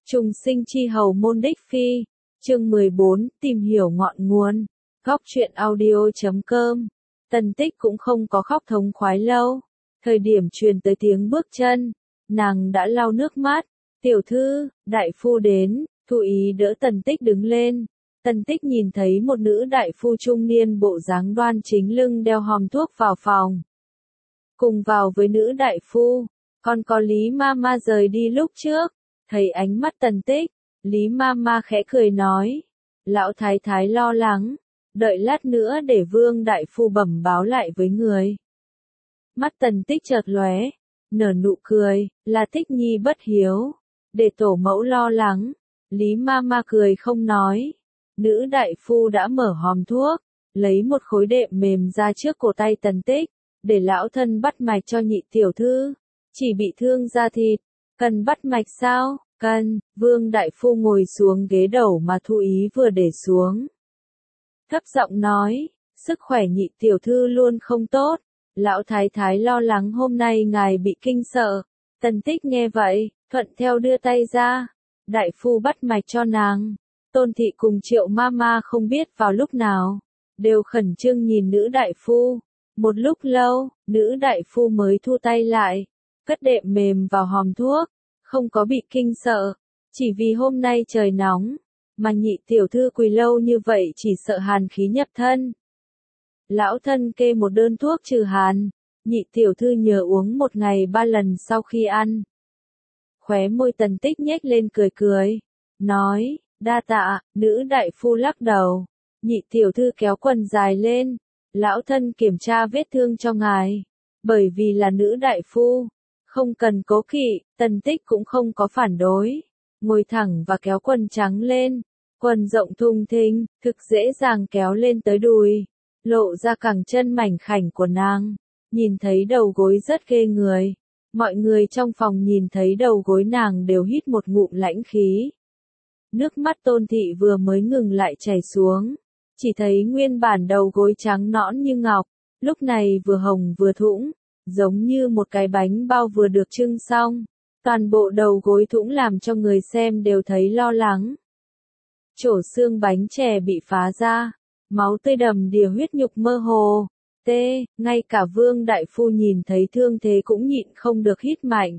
Trùng sinh chi hầu môn đích phi. Chương 14, tìm hiểu ngọn nguồn. Góc truyện audio.com. Tần Tích cũng không có khóc thống khoái lâu. Thời điểm truyền tới tiếng bước chân, nàng đã lau nước mắt. Tiểu thư, đại phu đến. Thu Ý đỡ Tần Tích đứng lên. Tần Tích nhìn thấy một nữ đại phu trung niên bộ dáng đoan chính lưng đeo hòm thuốc vào phòng. Cùng vào với nữ đại phu, còn có Lý Mama rời đi lúc trước. Thấy ánh mắt Tần Tích, Lý Mama khẽ cười nói. Lão thái thái lo lắng, đợi lát nữa để Vương đại phu bẩm báo lại với người. Mắt Tần Tích chợt lóe, nở nụ cười, là Tích Nhi bất hiếu, để tổ mẫu lo lắng. Lý Mama cười không nói. Nữ đại phu đã mở hòm thuốc, lấy một khối đệm mềm ra trước cổ tay Tần Tích, để lão thân bắt mạch cho nhị tiểu thư. Chỉ bị thương da thịt, cần bắt mạch sao? Cần. Vương đại phu ngồi xuống ghế đầu mà Thu Ý vừa để xuống. Thấp giọng nói, sức khỏe nhị tiểu thư luôn không tốt. Lão thái thái lo lắng hôm nay ngài bị kinh sợ. Tần Tích nghe vậy, thuận theo đưa tay ra. Đại phu bắt mạch cho nàng. Tôn thị cùng Triệu Mama không biết vào lúc nào, đều khẩn trương nhìn nữ đại phu. Một lúc lâu, nữ đại phu mới thu tay lại, cất đệm mềm vào hòm thuốc, không có bị kinh sợ, chỉ vì hôm nay trời nóng, mà nhị tiểu thư quỳ lâu như vậy chỉ sợ hàn khí nhập thân. Lão thân kê một đơn thuốc trừ hàn, nhị tiểu thư nhờ uống một ngày 3 lần sau khi ăn. Khóe môi Tần Tích nhếch lên cười cười, nói, đa tạ. Nữ đại phu lắc đầu, nhị tiểu thư kéo quần dài lên, lão thân kiểm tra vết thương cho ngài. Bởi vì là nữ đại phu, không cần cố kỵ, Tần Tích cũng không có phản đối, ngồi thẳng và kéo quần trắng lên. Quần rộng thùng thình, thực dễ dàng kéo lên tới đùi, lộ ra cẳng chân mảnh khảnh của nàng. Nhìn thấy đầu gối rất ghê người. Mọi người trong phòng nhìn thấy đầu gối nàng đều hít một ngụm lãnh khí. Nước mắt Tôn thị vừa mới ngừng lại chảy xuống. Chỉ thấy nguyên bản đầu gối trắng nõn như ngọc, lúc này vừa hồng vừa thủng, giống như một cái bánh bao vừa được trưng xong. Toàn bộ đầu gối thủng làm cho người xem đều thấy lo lắng. Chổ xương bánh chè bị phá ra, máu tươi đầm đìa, huyết nhục mơ hồ. Ngay cả Vương đại phu nhìn thấy thương thế cũng nhịn không được hít mạnh.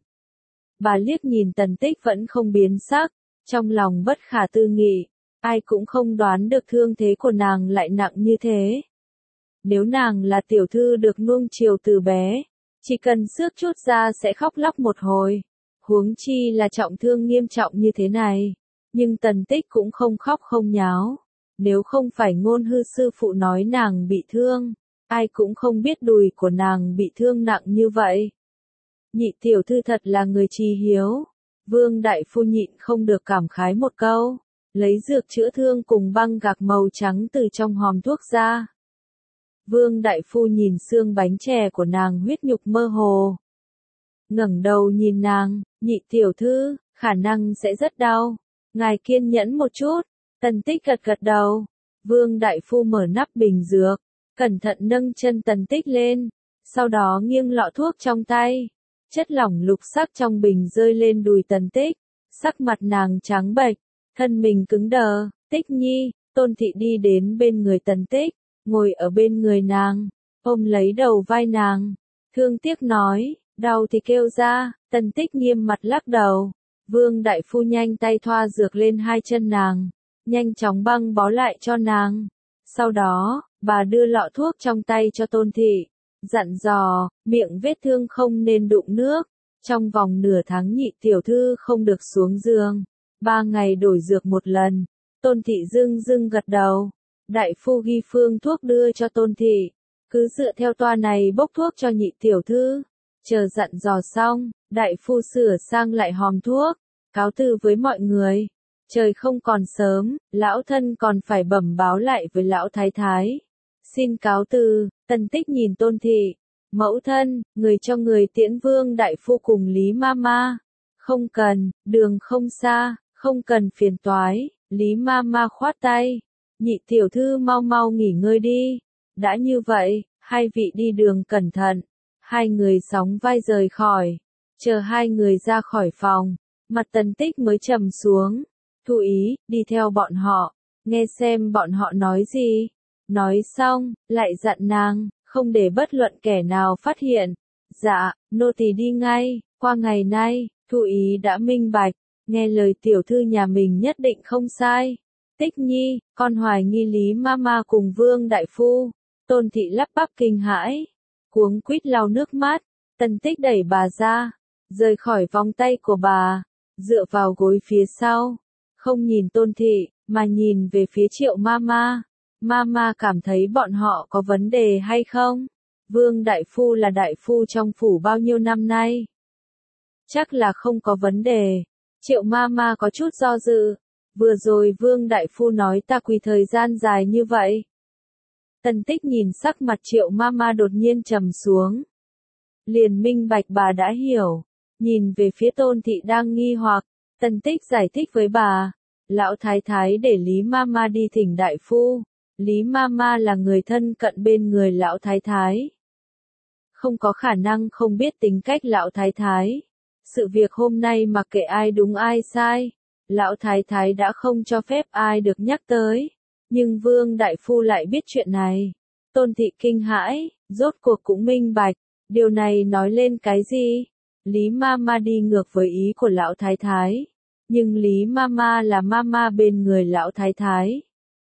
Bà liếc nhìn Tần Tích vẫn không biến sắc, trong lòng bất khả tư nghị, ai cũng không đoán được thương thế của nàng lại nặng như thế. Nếu nàng là tiểu thư được nuông chiều từ bé, chỉ cần xước chút ra sẽ khóc lóc một hồi, huống chi là trọng thương nghiêm trọng như thế này. Nhưng Tần Tích cũng không khóc không nháo, nếu không phải Ngôn Hư sư phụ nói nàng bị thương, ai cũng không biết đùi của nàng bị thương nặng như vậy. Nhị tiểu thư thật là người tri hiếu. Vương đại phu nhịn không được cảm khái một câu, lấy dược chữa thương cùng băng gạc màu trắng từ trong hòm thuốc ra. Vương đại phu nhìn xương bánh chè của nàng huyết nhục mơ hồ. Ngẩng đầu nhìn nàng, nhị tiểu thư, khả năng sẽ rất đau. Ngài kiên nhẫn một chút. Tần Tích gật gật đầu. Vương đại phu mở nắp bình dược, cẩn thận nâng chân Tần Tích lên, sau đó nghiêng lọ thuốc trong tay. Chất lỏng lục sắc trong bình rơi lên đùi Tần Tích, sắc mặt nàng trắng bệch, thân mình cứng đờ. Tích Nhi. Tôn thị đi đến bên người Tần Tích, ngồi ở bên người nàng, ôm lấy đầu vai nàng, thương tiếc nói, đau thì kêu ra. Tần Tích nghiêm mặt lắc đầu. Vương đại phu nhanh tay thoa dược lên hai chân nàng, nhanh chóng băng bó lại cho nàng. Sau đó, bà đưa lọ thuốc trong tay cho Tôn thị, dặn dò, miệng vết thương không nên đụng nước. Trong vòng nửa tháng nhị tiểu thư không được xuống giường, 3 ngày đổi dược một lần. Tôn thị dưng dưng gật đầu. Đại phu ghi phương thuốc đưa cho Tôn thị, cứ dựa theo toa này bốc thuốc cho nhị tiểu thư. Chờ dặn dò xong, đại phu sửa sang lại hòm thuốc, cáo từ với mọi người. Trời không còn sớm, lão thân còn phải bẩm báo lại với lão thái thái. Xin cáo từ. Tần Tích nhìn Tôn thị, mẫu thân, người cho người tiễn Vương đại phu cùng Lý Mama. Không cần, đường không xa, không cần phiền toái. Lý Mama khoát tay, nhị tiểu thư mau mau nghỉ ngơi đi. Đã như vậy, hai vị đi đường cẩn thận. Hai người sóng vai rời khỏi. Chờ hai người ra khỏi phòng, Mặt Tần Tích mới trầm xuống. Thu ý, đi theo bọn họ, nghe xem bọn họ nói gì. Nói xong, lại dặn nàng, không để bất luận kẻ nào phát hiện. Dạ, nô tỳ đi ngay, qua ngày nay, Thu ý đã minh bạch, nghe lời tiểu thư nhà mình nhất định không sai. Tích nhi, con hoài nghi Lý Mama cùng Vương Đại Phu. Tôn thị lắp bắp kinh hãi, cuống quýt lau nước mắt. Tần Tích đẩy bà ra, rời khỏi vòng tay của bà, dựa vào gối phía sau, không nhìn Tôn thị, mà nhìn về phía Triệu Mama. Mama cảm thấy bọn họ có vấn đề hay không? Vương Đại Phu là đại phu trong phủ bao nhiêu năm nay? Chắc là không có vấn đề. Triệu Mama có chút do dự. Vừa rồi Vương Đại Phu nói ta quỳ thời gian dài như vậy. Tần Tích nhìn sắc mặt Triệu Mama đột nhiên trầm xuống. Liền minh bạch bà đã hiểu. Nhìn về phía Tôn thị đang nghi hoặc, Tần Tích giải thích với bà. Lão thái thái để Lý Mama đi thỉnh đại phu. Lý Mama là người thân cận bên người lão thái thái. Không có khả năng không biết tính cách lão thái thái. Sự việc hôm nay mặc kệ ai đúng ai sai, lão thái thái đã không cho phép ai được nhắc tới. Nhưng Vương Đại Phu lại biết chuyện này. Tôn thị kinh hãi, rốt cuộc cũng minh bạch. Điều này nói lên cái gì? Lý Mama đi ngược với ý của lão thái thái. Nhưng Lý Mama là Mama bên người lão thái thái.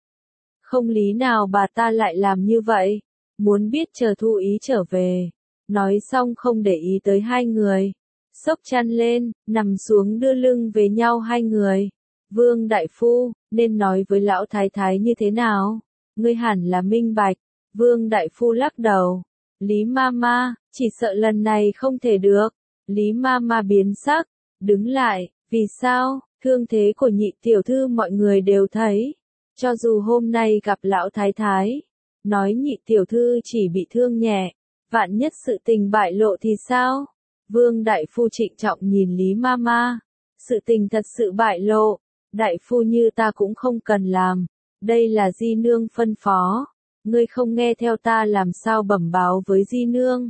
Không lý nào bà ta lại làm như vậy. Muốn biết chờ Thu ý trở về. Nói xong không để ý tới hai người. Xốc chăn lên, nằm xuống đưa lưng về nhau hai người. Vương Đại Phu, nên nói với lão thái thái như thế nào? Ngươi hẳn là minh bạch. Vương Đại Phu lắc đầu. Lý Mama, chỉ sợ lần này không thể được. Lý Mama biến sắc, đứng lại, vì sao? Thương thế của nhị tiểu thư mọi người đều thấy. Cho dù hôm nay gặp lão thái thái, nói nhị tiểu thư chỉ bị thương nhẹ, vạn nhất sự tình bại lộ thì sao? Vương Đại Phu trịnh trọng nhìn Lý Mama. Sự tình thật sự bại lộ, đại phu như ta cũng không cần làm. Đây là Di Nương phân phó. Ngươi không nghe theo ta làm sao bẩm báo với Di Nương.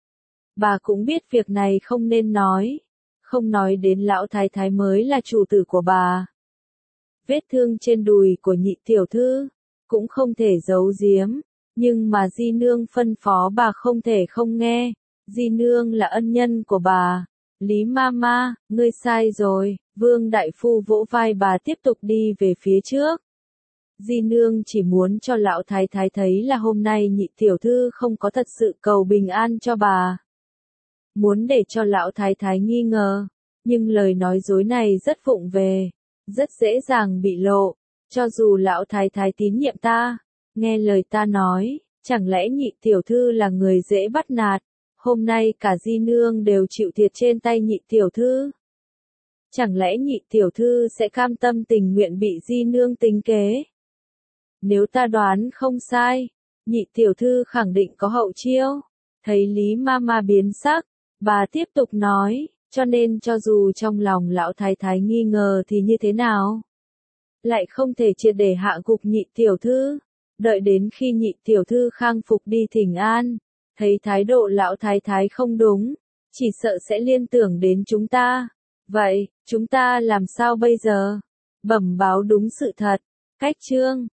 Bà cũng biết việc này không nên nói. Không nói đến lão thái thái mới là chủ tử của bà. Vết thương trên đùi của nhị tiểu thư, cũng không thể giấu giếm. Nhưng mà Di Nương phân phó bà không thể không nghe. Di Nương là ân nhân của bà. Lý Mama, ngươi sai rồi. Vương Đại Phu vỗ vai bà tiếp tục đi về phía trước. Di Nương chỉ muốn cho lão thái thái thấy là hôm nay nhị tiểu thư không có thật sự cầu bình an cho bà. Muốn để cho lão thái thái nghi ngờ. Nhưng lời nói dối này rất vụng về. Rất dễ dàng bị lộ. Cho dù lão thái thái tín nhiệm ta, nghe lời ta nói, chẳng lẽ nhị tiểu thư là người dễ bắt nạt. Hôm nay cả Di Nương đều chịu thiệt trên tay nhị tiểu thư. Chẳng lẽ nhị tiểu thư sẽ cam tâm tình nguyện bị Di Nương tính kế? Nếu ta đoán không sai, nhị tiểu thư khẳng định có hậu chiêu. Thấy Lý Mama biến sắc, bà tiếp tục nói, cho nên cho dù trong lòng lão thái thái nghi ngờ thì như thế nào? Lại không thể triệt để hạ gục nhị tiểu thư. Đợi đến khi nhị tiểu thư khang phục đi thỉnh an, thấy thái độ lão thái thái không đúng, chỉ sợ sẽ liên tưởng đến chúng ta. Vậy, chúng ta làm sao bây giờ? Bẩm báo đúng sự thật. Cách chương